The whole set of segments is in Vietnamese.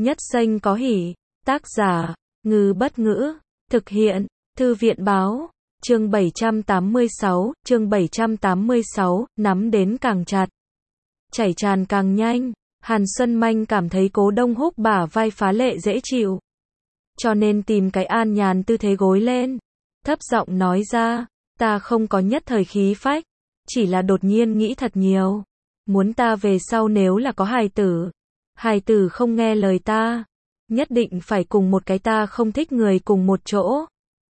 Nhất xanh có hỉ. Tác giả, Ngư Bất Ngữ. Thực hiện, Thư viện Báo. Chương 786, nắm đến càng chặt. Chảy tràn càng nhanh. Hàn Xuân Manh cảm thấy Cố Đông Húc bả vai phá lệ dễ chịu. Cho nên tìm cái an nhàn tư thế gối lên. Thấp giọng nói ra, ta không có nhất thời khí phách. Chỉ là đột nhiên nghĩ thật nhiều. Muốn ta về sau nếu là có hài tử không nghe lời ta. Nhất định phải cùng một cái ta không thích người cùng một chỗ.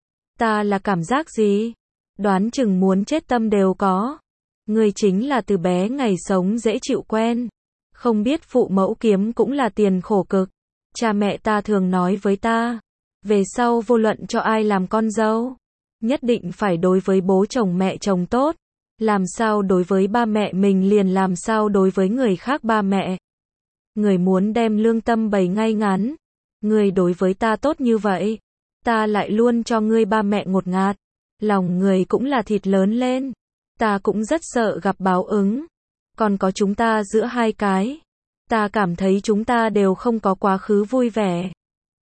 Ta là cảm giác gì? Đoán chừng muốn chết tâm đều có. Người chính là từ bé ngày sống dễ chịu quen. Không biết phụ mẫu kiếm cũng là tiền khổ cực. Cha mẹ ta thường nói với ta. Về sau vô luận cho ai làm con dâu. Nhất định phải đối với bố chồng mẹ chồng tốt. Làm sao đối với ba mẹ mình liền làm sao đối với người khác ba mẹ. Người muốn đem lương tâm bày ngay ngắn. Người đối với ta tốt như vậy. Ta lại luôn cho ngươi ba mẹ ngột ngạt. Lòng người cũng là thịt lớn lên. Ta cũng rất sợ gặp báo ứng. Còn có chúng ta giữa hai cái. Ta cảm thấy chúng ta đều không có quá khứ vui vẻ.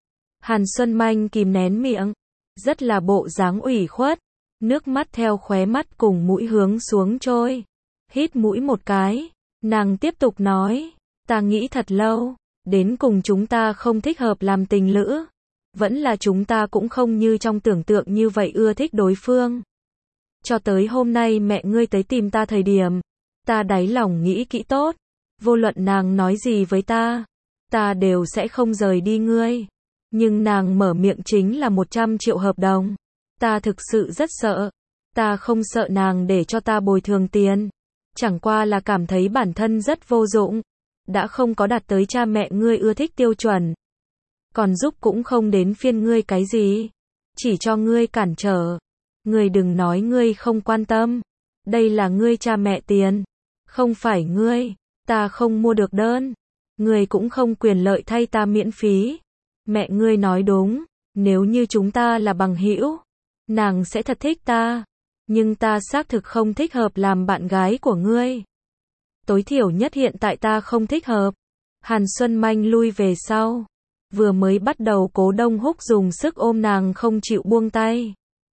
Hàn Xuân Manh kìm nén miệng. Rất là bộ dáng ủy khuất. Nước mắt theo khóe mắt cùng mũi hướng xuống trôi. Hít mũi một cái. Nàng tiếp tục nói. Ta nghĩ thật lâu. Đến cùng chúng ta không thích hợp làm tình lữ. Vẫn là chúng ta cũng không như trong tưởng tượng như vậy ưa thích đối phương. Cho tới hôm nay mẹ ngươi tới tìm ta thời điểm. Ta đáy lòng nghĩ kỹ tốt. Vô luận nàng nói gì với ta. Ta đều sẽ không rời đi ngươi. Nhưng nàng mở miệng chính là 100 triệu hợp đồng. Ta thực sự rất sợ. Ta không sợ nàng để cho ta bồi thường tiền. Chẳng qua là cảm thấy bản thân rất vô dụng. Đã không có đạt tới cha mẹ ngươi ưa thích tiêu chuẩn. Còn giúp cũng không đến phiên ngươi cái gì. Chỉ cho ngươi cản trở. Ngươi đừng nói ngươi không quan tâm. Đây là ngươi cha mẹ tiền. Không phải ngươi. Ta không mua được đơn. Ngươi cũng không quyền lợi thay ta miễn phí. Mẹ ngươi nói đúng. Nếu như chúng ta là bằng hữu, nàng sẽ thật thích ta. Nhưng ta xác thực không thích hợp làm bạn gái của ngươi. Tối thiểu nhất hiện tại ta không thích hợp. Hàn Xuân Manh lui về sau. Vừa mới bắt đầu Cố Đông Húc dùng sức ôm nàng không chịu buông tay.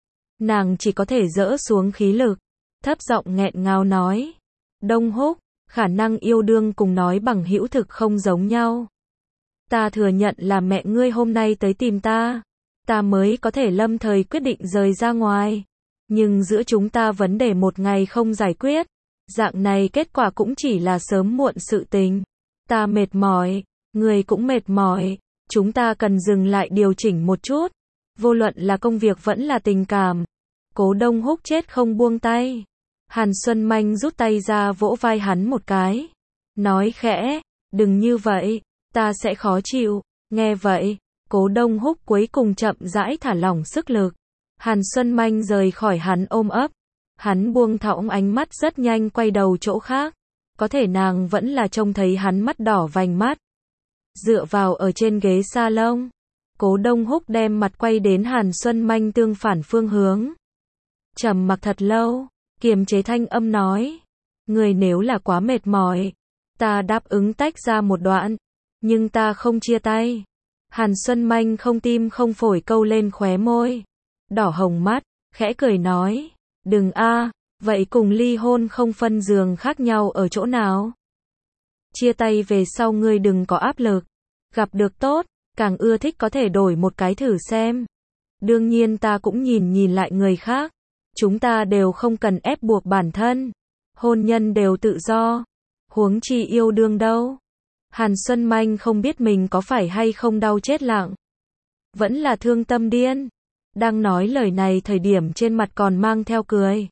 Nàng chỉ có thể dỡ xuống khí lực. Thấp giọng nghẹn ngào nói. Đông Húc, khả năng yêu đương cùng nói bằng hữu thực không giống nhau. Ta thừa nhận là mẹ ngươi hôm nay tới tìm ta. Ta mới có thể lâm thời quyết định rời ra ngoài. Nhưng giữa chúng ta vấn đề một ngày không giải quyết. Dạng này kết quả cũng chỉ là sớm muộn sự tình. Ta mệt mỏi. Người cũng mệt mỏi. Chúng ta cần dừng lại điều chỉnh một chút. Vô luận là công việc vẫn là tình cảm. Cố Đông Húc chết không buông tay. Hàn Xuân Manh rút tay ra vỗ vai hắn một cái. Nói khẽ. Đừng như vậy. Ta sẽ khó chịu. Nghe vậy. Cố Đông Húc cuối cùng chậm rãi thả lỏng sức lực. Hàn Xuân Manh rời khỏi hắn ôm ấp. Hắn buông thõng ánh mắt rất nhanh quay đầu chỗ khác. Có thể nàng vẫn là trông thấy hắn mắt đỏ vành mắt. Dựa vào ở trên ghế salon. Cố Đông Húc đem mặt quay đến Hàn Xuân Manh tương phản phương hướng. Trầm mặc thật lâu. Kiềm chế thanh âm nói. Người nếu là quá mệt mỏi. Ta đáp ứng tách ra một đoạn. Nhưng ta không chia tay. Hàn Xuân Manh không tim không phổi câu lên khóe môi. Đỏ hồng mắt. Khẽ cười nói. Đừng a, vậy cùng ly hôn không phân giường khác nhau ở chỗ nào? Chia tay về sau ngươi đừng có áp lực. Gặp được tốt, càng ưa thích có thể đổi một cái thử xem. Đương nhiên ta cũng nhìn lại người khác. Chúng ta đều không cần ép buộc bản thân. Hôn nhân đều tự do. Huống chi yêu đương đâu. Hàn Xuân Manh không biết mình có phải hay không đau chết lặng. Vẫn là thương tâm điên. Đang nói lời này thời điểm trên mặt còn mang theo cười.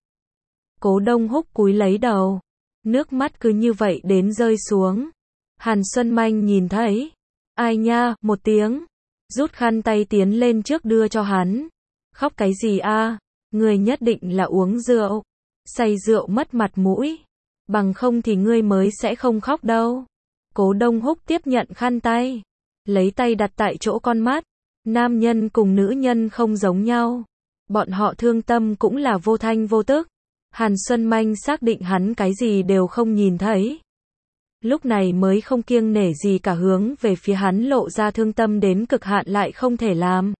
Cố Đông Húc cúi lấy đầu. Nước mắt cứ như vậy đến rơi xuống. Hàn Xuân Manh nhìn thấy. Ai nha, một tiếng. Rút khăn tay tiến lên trước đưa cho hắn. Khóc cái gì a? Ngươi nhất định là uống rượu. Say rượu mất mặt mũi. Bằng không thì ngươi mới sẽ không khóc đâu. Cố Đông Húc tiếp nhận khăn tay. Lấy tay đặt tại chỗ con mắt. Nam nhân cùng nữ nhân không giống nhau. Bọn họ thương tâm cũng là vô thanh vô tức. Hàn Xuân Manh xác định hắn cái gì đều không nhìn thấy. lúc này mới không kiêng nể gì cả hướng về phía hắn lộ ra thương tâm đến cực hạn lại không thể làm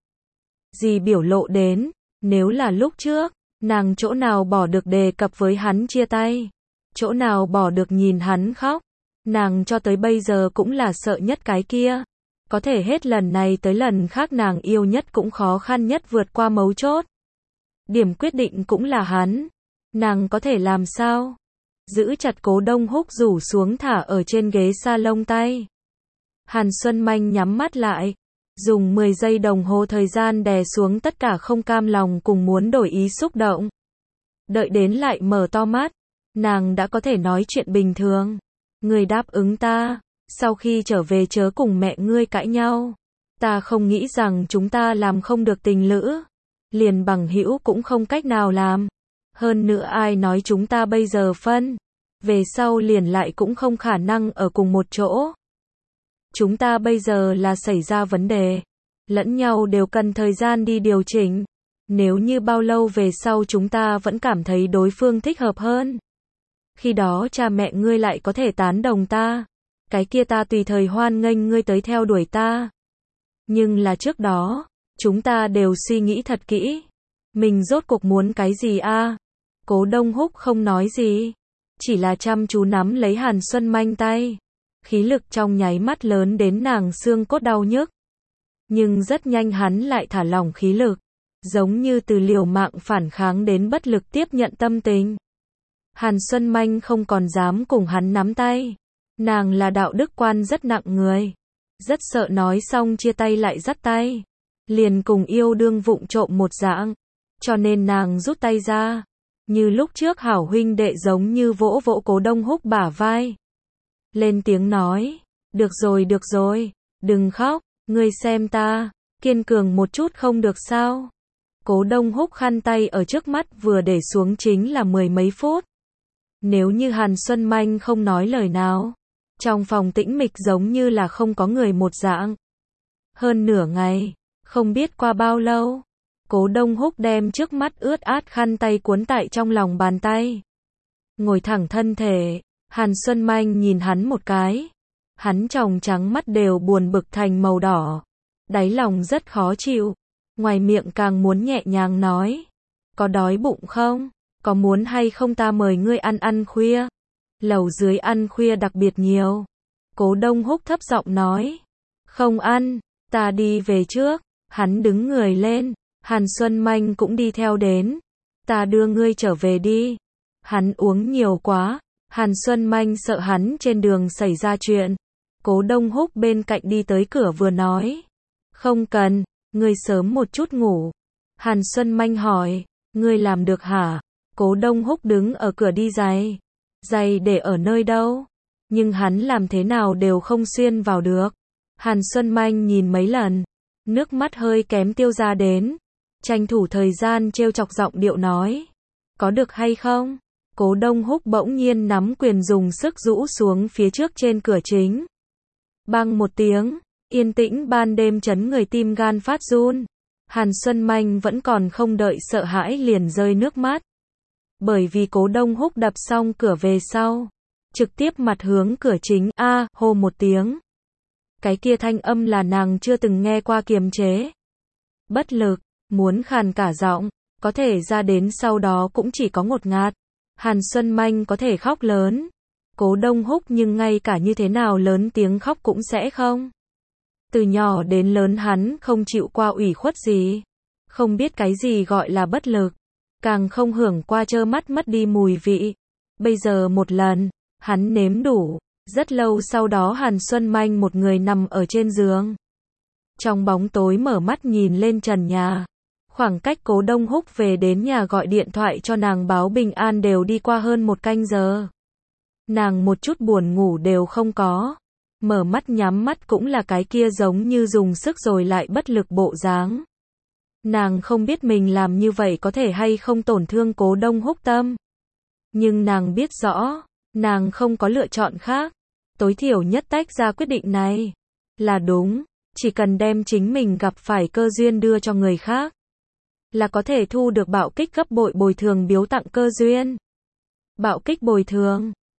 gì biểu lộ đến, nếu là lúc trước, nàng chỗ nào bỏ được đề cập với hắn chia tay, chỗ nào bỏ được nhìn hắn khóc, nàng cho tới bây giờ cũng là sợ nhất cái kia, có thể hết lần này tới lần khác nàng yêu nhất cũng khó khăn nhất vượt qua mấu chốt. Điểm quyết định cũng là hắn, nàng có thể làm sao? Giữ chặt Cố Đông Húc rủ xuống thả ở trên ghế salon tay. Hàn Xuân Manh nhắm mắt lại, dùng 10 giây đồng hồ thời gian đè xuống tất cả không cam lòng cùng muốn đổi ý xúc động. Đợi đến lại mở to mắt, nàng đã có thể nói chuyện bình thường. Ngươi đáp ứng ta, sau khi trở về chớ cùng mẹ ngươi cãi nhau. Ta không nghĩ rằng chúng ta làm không được tình lữ, liền bằng hữu cũng không cách nào làm. Hơn nữa ai nói chúng ta bây giờ phân, về sau liền lại cũng không khả năng ở cùng một chỗ. Chúng ta bây giờ là xảy ra vấn đề, lẫn nhau đều cần thời gian đi điều chỉnh. Nếu như bao lâu về sau chúng ta vẫn cảm thấy đối phương thích hợp hơn, khi đó cha mẹ ngươi lại có thể tán đồng ta, cái kia ta tùy thời hoan nghênh ngươi tới theo đuổi ta. Nhưng là trước đó, chúng ta đều suy nghĩ thật kỹ, mình rốt cuộc muốn cái gì a? Cố Đông Húc không nói gì, chỉ là chăm chú nắm lấy Hàn Xuân Manh tay, khí lực trong nháy mắt lớn đến nàng xương cốt đau nhức. Nhưng rất nhanh hắn lại thả lỏng khí lực, giống như từ liều mạng phản kháng đến bất lực tiếp nhận tâm tình. Hàn Xuân Manh không còn dám cùng hắn nắm tay, nàng là đạo đức quan rất nặng người, rất sợ nói xong chia tay lại dắt tay, liền cùng yêu đương vụng trộm một dạng, cho nên nàng rút tay ra, như lúc trước hảo huynh đệ giống như vỗ vỗ Cố Đông Húc bả vai. Lên tiếng nói, được rồi, đừng khóc, ngươi xem ta, kiên cường một chút không được sao. Cố Đông Húc khăn tay ở trước mắt vừa để xuống chính là 10 mấy phút. Nếu như Hàn Xuân Manh không nói lời nào, trong phòng tĩnh mịch giống như là không có người một dạng. Hơn nửa ngày, không biết qua bao lâu, Cố Đông Húc đem trước mắt ướt át khăn tay cuốn tại trong lòng bàn tay. Ngồi thẳng thân thể, Hàn Xuân Manh nhìn hắn một cái. Hắn tròng trắng mắt đều buồn bực thành màu đỏ. Đáy lòng rất khó chịu. Ngoài miệng càng muốn nhẹ nhàng nói. Có đói bụng không? Có muốn hay không ta mời ngươi ăn khuya? Lầu dưới ăn khuya đặc biệt nhiều. Cố Đông Húc thấp giọng nói. Không ăn, ta đi về trước. Hắn đứng người lên. Hàn Xuân Manh cũng đi theo đến. Ta đưa ngươi trở về đi. Hắn uống nhiều quá. Hàn Xuân Manh sợ hắn trên đường xảy ra chuyện. Cố Đông Húc bên cạnh đi tới cửa vừa nói. Không cần, ngươi sớm một chút ngủ. Hàn Xuân Manh hỏi, ngươi làm được hả? Cố Đông Húc đứng ở cửa đi giày. Giày để ở nơi đâu? Nhưng hắn làm thế nào đều không xuyên vào được. Hàn Xuân Manh nhìn mấy lần. Nước mắt hơi kém tiêu ra đến. Tranh thủ thời gian trêu chọc giọng điệu nói. Có được hay không? Cố Đông Húc bỗng nhiên nắm quyền dùng sức rũ xuống phía trước trên cửa chính. Bang một tiếng, yên tĩnh ban đêm chấn người tim gan phát run. Hàn Xuân Manh vẫn còn không đợi sợ hãi liền rơi nước mắt. Bởi vì Cố Đông Húc đập xong cửa về sau, trực tiếp mặt hướng cửa chính, hô một tiếng. Cái kia thanh âm là nàng chưa từng nghe qua kiềm chế. Bất lực, muốn khàn cả giọng, có thể ra đến sau đó cũng chỉ có ngột ngạt. Hàn Xuân Manh có thể khóc lớn. Cố Đông Húc nhưng ngay cả như thế nào lớn tiếng khóc cũng sẽ không. Từ nhỏ đến lớn hắn không chịu qua ủy khuất gì. Không biết cái gì gọi là bất lực. Càng không hưởng qua trơ mắt mất đi mùi vị. Bây giờ một lần, hắn nếm đủ. Rất lâu sau đó Hàn Xuân Manh một người nằm ở trên giường. Trong bóng tối mở mắt nhìn lên trần nhà. Khoảng cách Cố Đông Húc về đến nhà gọi điện thoại cho nàng báo bình an đều đi qua hơn một canh giờ. Nàng một chút buồn ngủ đều không có. Mở mắt nhắm mắt cũng là cái kia giống như dùng sức rồi lại bất lực bộ dáng. Nàng không biết mình làm như vậy có thể hay không tổn thương Cố Đông Húc tâm. Nhưng nàng biết rõ, nàng không có lựa chọn khác. Tối thiểu nhất tách ra quyết định này là đúng. Chỉ cần đem chính mình gặp phải cơ duyên đưa cho người khác, là có thể thu được bạo kích gấp bội bồi thường biếu tặng cơ duyên. Bạo kích bồi thường.